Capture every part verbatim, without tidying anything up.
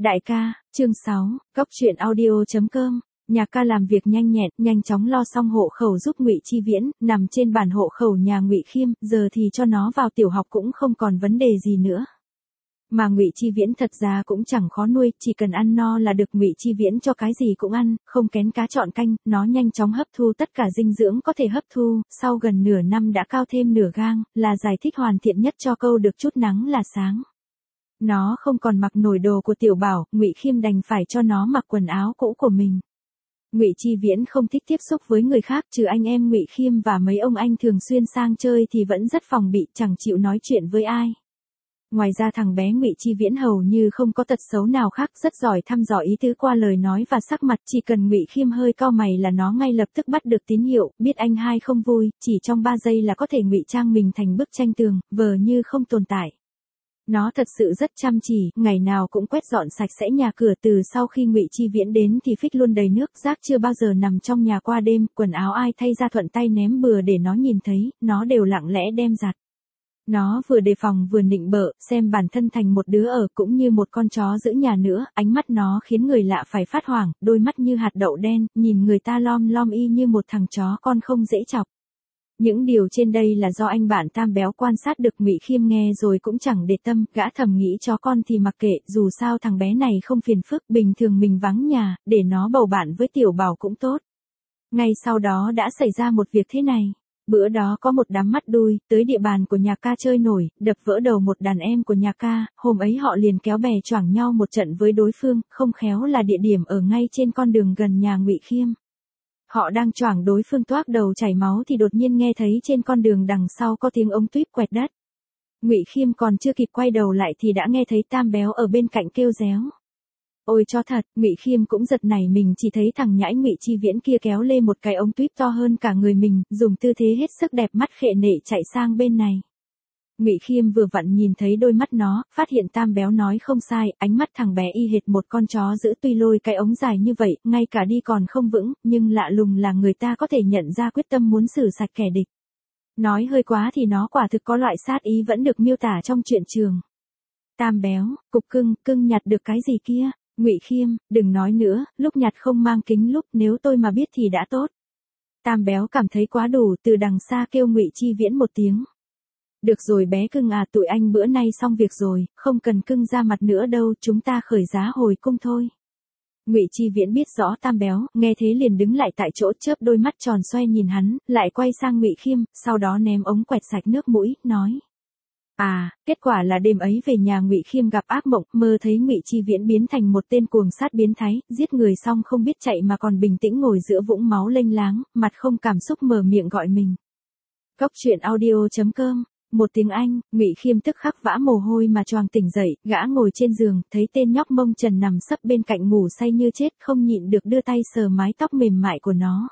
Đại ca, chương sáu, góc truyện audio.com. Nhạc ca làm việc nhanh nhẹn, nhanh chóng lo xong hộ khẩu giúp Ngụy Chi Viễn, nằm trên bàn hộ khẩu nhà Ngụy Khiêm, giờ thì cho nó vào tiểu học cũng không còn vấn đề gì nữa. Mà Ngụy Chi Viễn thật ra cũng chẳng khó nuôi, chỉ cần ăn no là được. Ngụy Chi Viễn cho cái gì cũng ăn, không kén cá chọn canh, nó nhanh chóng hấp thu tất cả dinh dưỡng có thể hấp thu, sau gần nửa năm đã cao thêm nửa gang, là giải thích hoàn thiện nhất cho câu được chút nắng là sáng. Nó không còn mặc nổi đồ của Tiểu Bảo, Ngụy Khiêm đành phải cho nó mặc quần áo cũ của mình. Ngụy Chi Viễn không thích tiếp xúc với người khác, trừ anh em Ngụy Khiêm và mấy ông anh thường xuyên sang chơi thì vẫn rất phòng bị, chẳng chịu nói chuyện với ai. Ngoài ra thằng bé Ngụy Chi Viễn hầu như không có tật xấu nào khác, rất giỏi thăm dò ý tứ qua lời nói và sắc mặt, chỉ cần Ngụy Khiêm hơi cau mày là nó ngay lập tức bắt được tín hiệu, biết anh hai không vui, chỉ trong ba giây là có thể ngụy trang mình thành bức tranh tường, vờ như không tồn tại. Nó thật sự rất chăm chỉ, ngày nào cũng quét dọn sạch sẽ nhà cửa. Từ sau khi Ngụy Chi Viễn đến thì phích luôn đầy nước, rác chưa bao giờ nằm trong nhà qua đêm, quần áo ai thay ra thuận tay ném bừa để nó nhìn thấy, nó đều lặng lẽ đem giặt. Nó vừa đề phòng vừa nịnh bợ, xem bản thân thành một đứa ở cũng như một con chó giữ nhà nữa, ánh mắt nó khiến người lạ phải phát hoảng, đôi mắt như hạt đậu đen, nhìn người ta lom lom y như một thằng chó con không dễ chọc. Những điều trên đây là do anh bạn Tam Béo quan sát được. Ngụy Khiêm nghe rồi cũng chẳng để tâm, gã thầm nghĩ chó con thì mặc kệ, dù sao thằng bé này không phiền phức, bình thường mình vắng nhà, để nó bầu bạn với Tiểu Bảo cũng tốt. Ngay sau đó đã xảy ra một việc thế này. Bữa đó có một đám mắt đuôi, tới địa bàn của nhà ca chơi nổi, đập vỡ đầu một đàn em của nhà ca, hôm ấy họ liền kéo bè choảng nhau một trận với đối phương, không khéo là địa điểm ở ngay trên con đường gần nhà Ngụy Khiêm. Họ đang choảng đối phương toác đầu chảy máu thì đột nhiên nghe thấy trên con đường đằng sau có tiếng ống tuýp quẹt đất. Ngụy Khiêm còn chưa kịp quay đầu lại thì đã nghe thấy Tam Béo ở bên cạnh kêu réo. Ôi cho thật, Ngụy Khiêm cũng giật nảy mình, chỉ thấy thằng nhãi Ngụy Chi Viễn kia kéo lê một cái ống tuýp to hơn cả người mình, dùng tư thế hết sức đẹp mắt khệ nệ chạy sang bên này. Ngụy Khiêm vừa vặn nhìn thấy đôi mắt nó, phát hiện Tam Béo nói không sai, ánh mắt thằng bé y hệt một con chó giữ, tuy lôi cái ống dài như vậy, ngay cả đi còn không vững, nhưng lạ lùng là người ta có thể nhận ra quyết tâm muốn xử sạch kẻ địch. Nói hơi quá thì nó quả thực có loại sát ý vẫn được miêu tả trong truyện trường. Tam Béo, cục cưng, cưng nhặt được cái gì kia? Ngụy Khiêm, đừng nói nữa, lúc nhặt không mang kính lúp, nếu tôi mà biết thì đã tốt. Tam Béo cảm thấy quá đủ, từ đằng xa kêu Ngụy Chi Viễn một tiếng. Được rồi bé cưng à, tụi anh bữa nay xong việc rồi, không cần cưng ra mặt nữa đâu, chúng ta khởi giá hồi cung thôi. Ngụy Chi Viễn biết rõ Tam Béo, nghe thế liền đứng lại tại chỗ, chớp đôi mắt tròn xoe nhìn hắn, lại quay sang Ngụy Khiêm, sau đó ném ống quẹt sạch nước mũi, nói. À, kết quả là đêm ấy về nhà Ngụy Khiêm gặp ác mộng, mơ thấy Ngụy Chi Viễn biến thành một tên cuồng sát biến thái, giết người xong không biết chạy mà còn bình tĩnh ngồi giữa vũng máu lênh láng, mặt không cảm xúc mở miệng gọi mình. Góc truyện audio.com. Một tiếng Anh, Ngụy Khiêm tức khắc vã mồ hôi mà choàng tỉnh dậy, gã ngồi trên giường, thấy tên nhóc mông trần nằm sấp bên cạnh ngủ say như chết, không nhịn được đưa tay sờ mái tóc mềm mại của nó.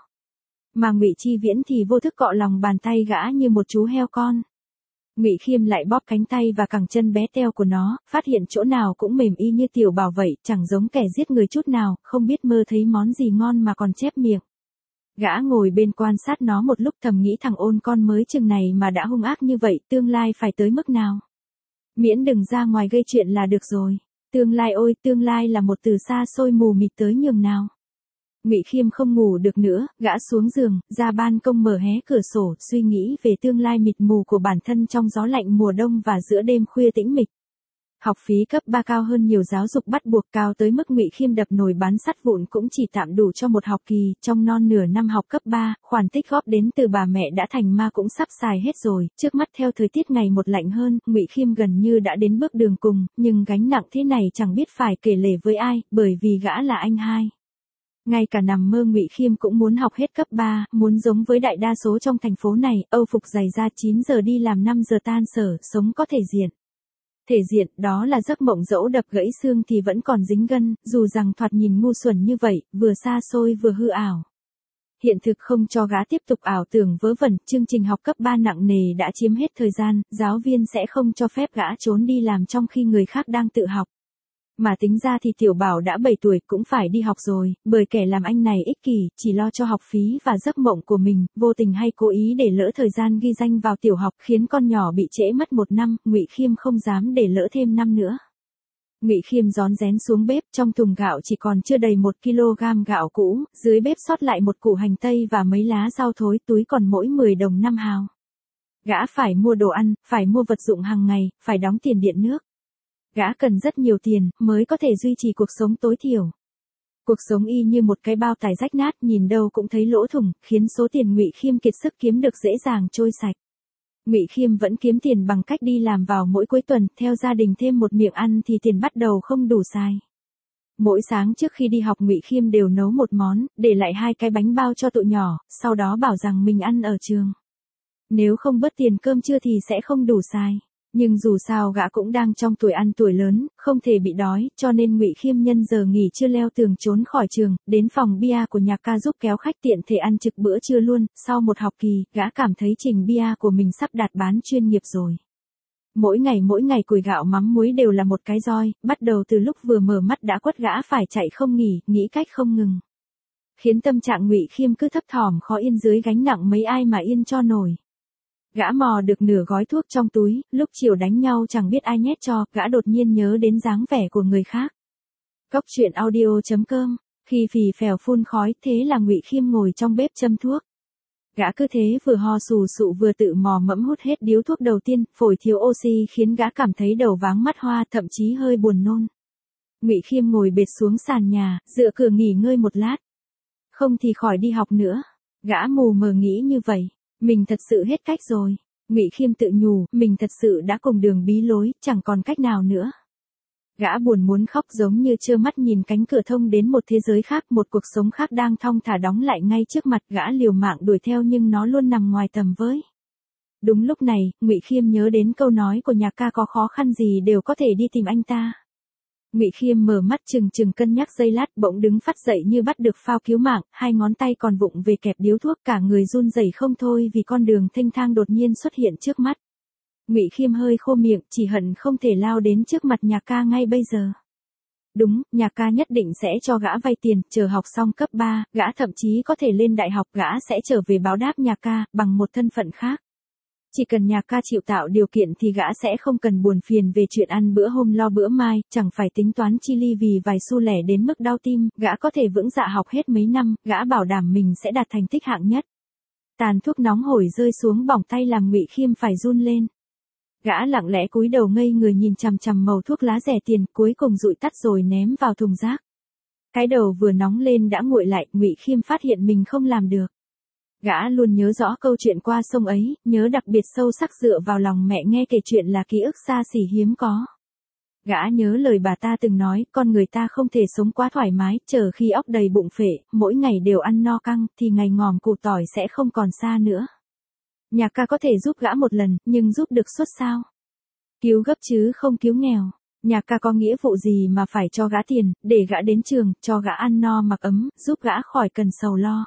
Mà Ngụy Chi Viễn thì vô thức cọ lòng bàn tay gã như một chú heo con. Ngụy Khiêm lại bóp cánh tay và cẳng chân bé teo của nó, phát hiện chỗ nào cũng mềm y như Tiểu Bảo vậy, chẳng giống kẻ giết người chút nào, không biết mơ thấy món gì ngon mà còn chép miệng. Gã ngồi bên quan sát nó một lúc, thầm nghĩ thằng ôn con mới chừng này mà đã hung ác như vậy, tương lai phải tới mức nào. Miễn đừng ra ngoài gây chuyện là được rồi. Tương lai ôi, tương lai là một từ xa xôi mù mịt tới nhường nào. Ngụy Khiêm không ngủ được nữa, gã xuống giường, ra ban công mở hé cửa sổ, suy nghĩ về tương lai mịt mù của bản thân trong gió lạnh mùa đông và giữa đêm khuya tĩnh mịch. Học phí cấp ba cao hơn nhiều giáo dục bắt buộc, cao tới mức Ngụy Khiêm đập nồi bán sắt vụn cũng chỉ tạm đủ cho một học kỳ, trong non nửa năm học cấp ba, khoản tích góp đến từ bà mẹ đã thành ma cũng sắp xài hết rồi, trước mắt theo thời tiết ngày một lạnh hơn, Ngụy Khiêm gần như đã đến bước đường cùng, nhưng gánh nặng thế này chẳng biết phải kể lể với ai, bởi vì gã là anh hai. Ngay cả nằm mơ Ngụy Khiêm cũng muốn học hết cấp ba, muốn giống với đại đa số trong thành phố này, âu phục giày da chín giờ đi làm năm giờ tan sở, sống có thể diện. Thể diện, đó là giấc mộng dẫu đập gãy xương thì vẫn còn dính gân, dù rằng thoạt nhìn ngu xuẩn như vậy, vừa xa xôi vừa hư ảo. Hiện thực không cho gã tiếp tục ảo tưởng vớ vẩn, chương trình học cấp ba nặng nề đã chiếm hết thời gian, giáo viên sẽ không cho phép gã trốn đi làm trong khi người khác đang tự học. Mà tính ra thì Tiểu Bảo đã bảy tuổi cũng phải đi học rồi, bởi kẻ làm anh này ích kỷ, chỉ lo cho học phí và giấc mộng của mình, vô tình hay cố ý để lỡ thời gian ghi danh vào tiểu học, khiến con nhỏ bị trễ mất một năm, Ngụy Khiêm không dám để lỡ thêm năm nữa. Ngụy Khiêm rón rén xuống bếp, trong thùng gạo chỉ còn chưa đầy một ki lô gam gạo cũ, dưới bếp sót lại một củ hành tây và mấy lá rau thối, túi còn mỗi mười đồng năm hào. Gã phải mua đồ ăn, phải mua vật dụng hàng ngày, phải đóng tiền điện nước. Gã cần rất nhiều tiền, mới có thể duy trì cuộc sống tối thiểu. Cuộc sống y như một cái bao tải rách nát, nhìn đâu cũng thấy lỗ thủng, khiến số tiền Ngụy Khiêm kiệt sức kiếm được dễ dàng trôi sạch. Ngụy Khiêm vẫn kiếm tiền bằng cách đi làm vào mỗi cuối tuần, theo gia đình thêm một miệng ăn thì tiền bắt đầu không đủ xài. Mỗi sáng trước khi đi học Ngụy Khiêm đều nấu một món, để lại hai cái bánh bao cho tụi nhỏ, sau đó bảo rằng mình ăn ở trường. Nếu không bớt tiền cơm trưa thì sẽ không đủ xài. Nhưng dù sao gã cũng đang trong tuổi ăn tuổi lớn, không thể bị đói, cho nên Ngụy Khiêm nhân giờ nghỉ trưa leo tường trốn khỏi trường, đến phòng bia của nhà ca giúp kéo khách tiện thể ăn trực bữa trưa luôn. Sau một học kỳ, gã cảm thấy trình bia của mình sắp đạt bán chuyên nghiệp rồi. Mỗi ngày mỗi ngày củi gạo mắm muối đều là một cái roi, bắt đầu từ lúc vừa mở mắt đã quất gã phải chạy không nghỉ, nghĩ cách không ngừng. Khiến tâm trạng Ngụy Khiêm cứ thấp thỏm khó yên dưới gánh nặng mấy ai mà yên cho nổi. Gã mò được nửa gói thuốc trong túi, lúc chiều đánh nhau chẳng biết ai nhét cho, gã đột nhiên nhớ đến dáng vẻ của người khác. Cốc truyện audio chấm com, khi phì phèo phun khói, thế là Ngụy Khiêm ngồi trong bếp châm thuốc. Gã cứ thế vừa ho sù sụ vừa tự mò mẫm hút hết điếu thuốc đầu tiên, phổi thiếu oxy khiến gã cảm thấy đầu váng mắt hoa, thậm chí hơi buồn nôn. Ngụy Khiêm ngồi bệt xuống sàn nhà, dựa cửa nghỉ ngơi một lát. Không thì khỏi đi học nữa. Gã mù mờ nghĩ như vậy. Mình thật sự hết cách rồi. Ngụy Khiêm tự nhủ, mình thật sự đã cùng đường bí lối, chẳng còn cách nào nữa. Gã buồn muốn khóc giống như trơ mắt nhìn cánh cửa thông đến một thế giới khác, một cuộc sống khác đang thong thả đóng lại ngay trước mặt. Gã liều mạng đuổi theo nhưng nó luôn nằm ngoài tầm với. Đúng lúc này, Ngụy Khiêm nhớ đến câu nói của nhà ca, có khó khăn gì đều có thể đi tìm anh ta. Ngụy Khiêm mở mắt chừng chừng cân nhắc giây lát, bỗng đứng phắt dậy như bắt được phao cứu mạng, hai ngón tay còn vụng về kẹp điếu thuốc, cả người run rẩy không thôi vì con đường thênh thang đột nhiên xuất hiện trước mắt. Ngụy Khiêm hơi khô miệng, chỉ hận không thể lao đến trước mặt nhà ca ngay bây giờ. Đúng, nhà ca nhất định sẽ cho gã vay tiền, chờ học xong cấp ba, gã thậm chí có thể lên đại học, gã sẽ trở về báo đáp nhà ca, bằng một thân phận khác. Chỉ cần nhà ca chịu tạo điều kiện thì gã sẽ không cần buồn phiền về chuyện ăn bữa hôm lo bữa mai, chẳng phải tính toán chi ly vì vài xu lẻ đến mức đau tim, gã có thể vững dạ học hết mấy năm, gã bảo đảm mình sẽ đạt thành tích hạng nhất. Tàn thuốc nóng hổi rơi xuống bỏng tay làm Ngụy Khiêm phải run lên. Gã lặng lẽ cúi đầu ngây người nhìn chằm chằm màu thuốc lá rẻ tiền, cuối cùng dụi tắt rồi ném vào thùng rác. Cái đầu vừa nóng lên đã nguội lại, Ngụy Khiêm phát hiện mình không làm được. Gã luôn nhớ rõ câu chuyện qua sông ấy, nhớ đặc biệt sâu sắc dựa vào lòng mẹ nghe kể chuyện là ký ức xa xỉ hiếm có. Gã nhớ lời bà ta từng nói, con người ta không thể sống quá thoải mái, chờ khi óc đầy bụng phệ, mỗi ngày đều ăn no căng, thì ngày ngòm củ tỏi sẽ không còn xa nữa. Nhà ca có thể giúp gã một lần, nhưng giúp được suốt sao? Cứu gấp chứ không cứu nghèo. Nhà ca có nghĩa vụ gì mà phải cho gã tiền, để gã đến trường, cho gã ăn no mặc ấm, giúp gã khỏi cần sầu lo.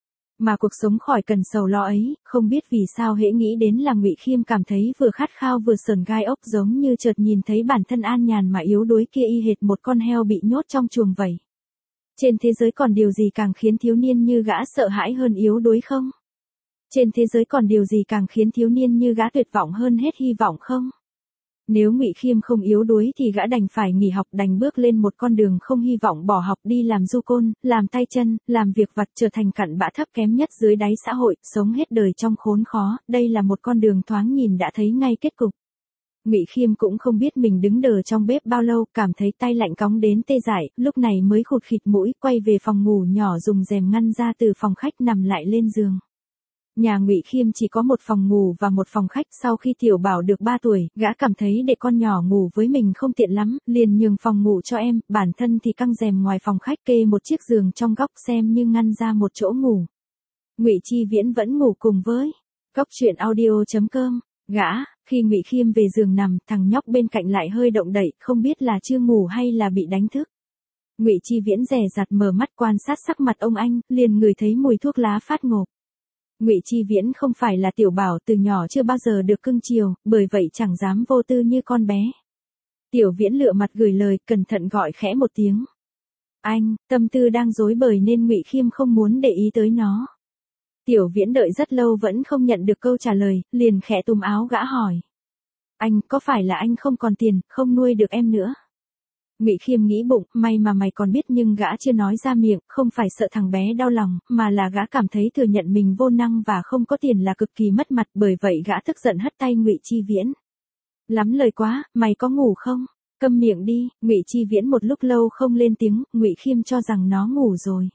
Mà cuộc sống khỏi cần sầu lo ấy, không biết vì sao hễ nghĩ đến là Ngụy Khiêm cảm thấy vừa khát khao vừa sờn gai ốc, giống như chợt nhìn thấy bản thân an nhàn mà yếu đuối kia y hệt một con heo bị nhốt trong chuồng vậy. Trên thế giới còn điều gì càng khiến thiếu niên như gã sợ hãi hơn yếu đuối không? Trên thế giới còn điều gì càng khiến thiếu niên như gã tuyệt vọng hơn hết hy vọng không? Nếu Ngụy Khiêm không yếu đuối thì gã đành phải nghỉ học, đành bước lên một con đường không hy vọng, bỏ học đi làm du côn, làm tay chân, làm việc vặt, trở thành cặn bã thấp kém nhất dưới đáy xã hội, sống hết đời trong khốn khó. Đây là một con đường thoáng nhìn đã thấy ngay kết cục. Ngụy Khiêm cũng không biết mình đứng đờ trong bếp bao lâu, cảm thấy tay lạnh cóng đến tê dại, lúc này mới khụt khịt mũi, quay về phòng ngủ nhỏ dùng rèm ngăn ra từ phòng khách nằm lại lên giường. Nhà Ngụy Khiêm chỉ có một phòng ngủ và một phòng khách, sau khi Tiểu Bảo được ba tuổi, gã cảm thấy để con nhỏ ngủ với mình không tiện lắm, liền nhường phòng ngủ cho em, bản thân thì căng rèm ngoài phòng khách kê một chiếc giường trong góc xem như ngăn ra một chỗ ngủ. Ngụy Chi Viễn vẫn ngủ cùng với Cốc truyện audio chấm com. Gã, khi Ngụy Khiêm về giường nằm, thằng nhóc bên cạnh lại hơi động đậy, không biết là chưa ngủ hay là bị đánh thức. Ngụy Chi Viễn dè dặt mở mắt quan sát sắc mặt ông anh, liền ngửi thấy mùi thuốc lá phát ngộp. Ngụy Chi Viễn không phải là Tiểu Bảo, từ nhỏ chưa bao giờ được cưng chiều, bởi vậy chẳng dám vô tư như con bé. Tiểu Viễn lựa mặt gửi lời, cẩn thận gọi khẽ một tiếng. Anh, tâm tư đang rối bời nên Ngụy Khiêm không muốn để ý tới nó. Tiểu Viễn đợi rất lâu vẫn không nhận được câu trả lời, liền khẽ túm áo gã hỏi. Anh, có phải là anh không còn tiền, không nuôi được em nữa? Ngụy Khiêm nghĩ bụng, may mà mày còn biết nhưng gã chưa nói ra miệng, không phải sợ thằng bé đau lòng, mà là gã cảm thấy thừa nhận mình vô năng và không có tiền là cực kỳ mất mặt, bởi vậy gã tức giận hất tay Ngụy Chi Viễn. Lắm lời quá, mày có ngủ không? Câm miệng đi. Ngụy Chi Viễn một lúc lâu không lên tiếng, Ngụy Khiêm cho rằng nó ngủ rồi.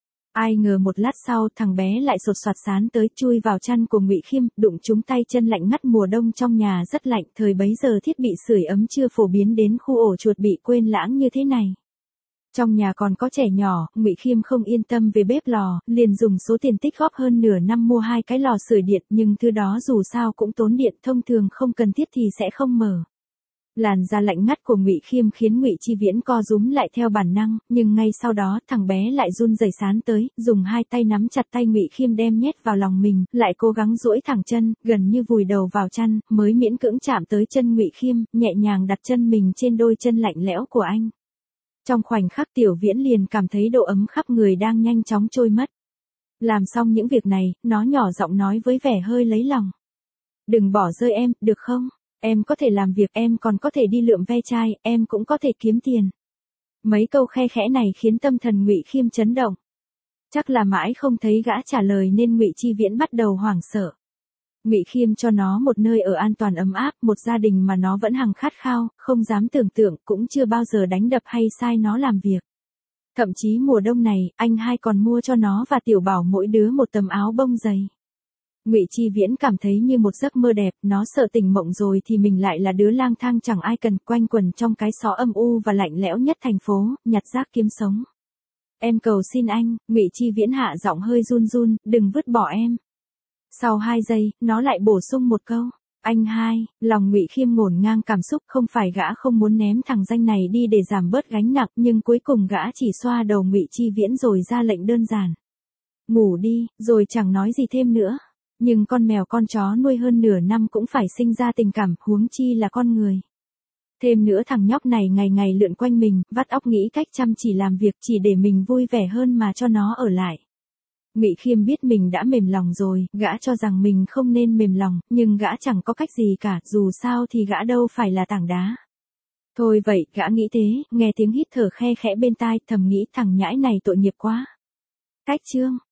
Ai ngờ một lát sau, thằng bé lại sột soạt sán tới, chui vào chăn của Ngụy Khiêm, đụng trúng tay chân lạnh ngắt, mùa đông trong nhà rất lạnh, thời bấy giờ thiết bị sưởi ấm chưa phổ biến đến khu ổ chuột bị quên lãng như thế này. Trong nhà còn có trẻ nhỏ, Ngụy Khiêm không yên tâm về bếp lò, liền dùng số tiền tích góp hơn nửa năm mua hai cái lò sưởi điện, nhưng thứ đó dù sao cũng tốn điện, thông thường không cần thiết thì sẽ không mở. Làn da lạnh ngắt của Ngụy Khiêm khiến Ngụy Chi Viễn co rúm lại theo bản năng, nhưng ngay sau đó thằng bé lại run rẩy sán tới, dùng hai tay nắm chặt tay Ngụy Khiêm đem nhét vào lòng mình, lại cố gắng duỗi thẳng chân, gần như vùi đầu vào chăn, mới miễn cưỡng chạm tới chân Ngụy Khiêm, nhẹ nhàng đặt chân mình trên đôi chân lạnh lẽo của anh. Trong khoảnh khắc Tiểu Viễn liền cảm thấy độ ấm khắp người đang nhanh chóng trôi mất. Làm xong những việc này, nó nhỏ giọng nói với vẻ hơi lấy lòng. Đừng bỏ rơi em, được không? Em có thể làm việc, em còn có thể đi lượm ve chai, em cũng có thể kiếm tiền. Mấy câu khe khẽ này khiến tâm thần Ngụy Khiêm chấn động. Chắc là mãi không thấy gã trả lời nên Ngụy Chi Viễn bắt đầu hoảng sợ. Ngụy Khiêm cho nó một nơi ở an toàn ấm áp, một gia đình mà nó vẫn hằng khát khao, không dám tưởng tượng, cũng chưa bao giờ đánh đập hay sai nó làm việc. Thậm chí mùa đông này, anh hai còn mua cho nó và Tiểu Bảo mỗi đứa một tấm áo bông dày. Ngụy Chi Viễn cảm thấy như một giấc mơ đẹp, nó sợ tỉnh mộng rồi thì mình lại là đứa lang thang chẳng ai cần, quanh quẩn trong cái xó âm u và lạnh lẽo nhất thành phố, nhặt rác kiếm sống. Em cầu xin anh, Ngụy Chi Viễn hạ giọng hơi run run, đừng vứt bỏ em. Sau hai giây, nó lại bổ sung một câu, anh hai, lòng Ngụy Khiêm ngổn ngang cảm xúc, không phải gã không muốn ném thằng danh này đi để giảm bớt gánh nặng, nhưng cuối cùng gã chỉ xoa đầu Ngụy Chi Viễn rồi ra lệnh đơn giản. Ngủ đi, rồi chẳng nói gì thêm nữa. Nhưng con mèo con chó nuôi hơn nửa năm cũng phải sinh ra tình cảm, huống chi là con người. Thêm nữa thằng nhóc này ngày ngày lượn quanh mình, vắt óc nghĩ cách chăm chỉ làm việc chỉ để mình vui vẻ hơn mà cho nó ở lại. Ngụy Khiêm biết mình đã mềm lòng rồi, gã cho rằng mình không nên mềm lòng, nhưng gã chẳng có cách gì cả, dù sao thì gã đâu phải là tảng đá. Thôi vậy, gã nghĩ thế, nghe tiếng hít thở khe khẽ bên tai, thầm nghĩ thằng nhãi này tội nghiệp quá. Cách chương